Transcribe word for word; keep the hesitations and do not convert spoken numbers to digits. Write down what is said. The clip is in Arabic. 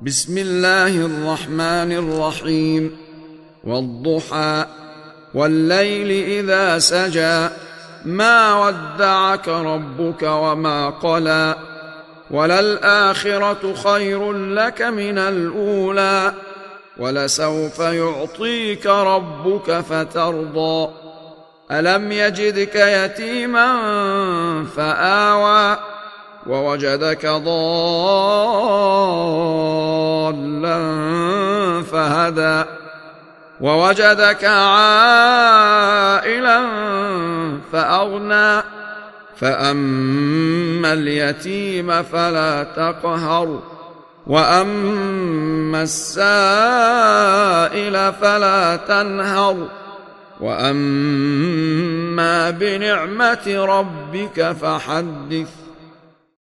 بسم الله الرحمن الرحيم. والضحى والليل إذا سجى ما ودعك ربك وما قلى وللآخرة خير لك من الأولى ولسوف يعطيك ربك فترضى ألم يجدك يتيما فآوى ووجدك ضالا فهدى ووجدك عائلا فأغنى فأما اليتيم فلا تقهر وأما السائل فلا تنهر وأما بنعمة ربك فحدث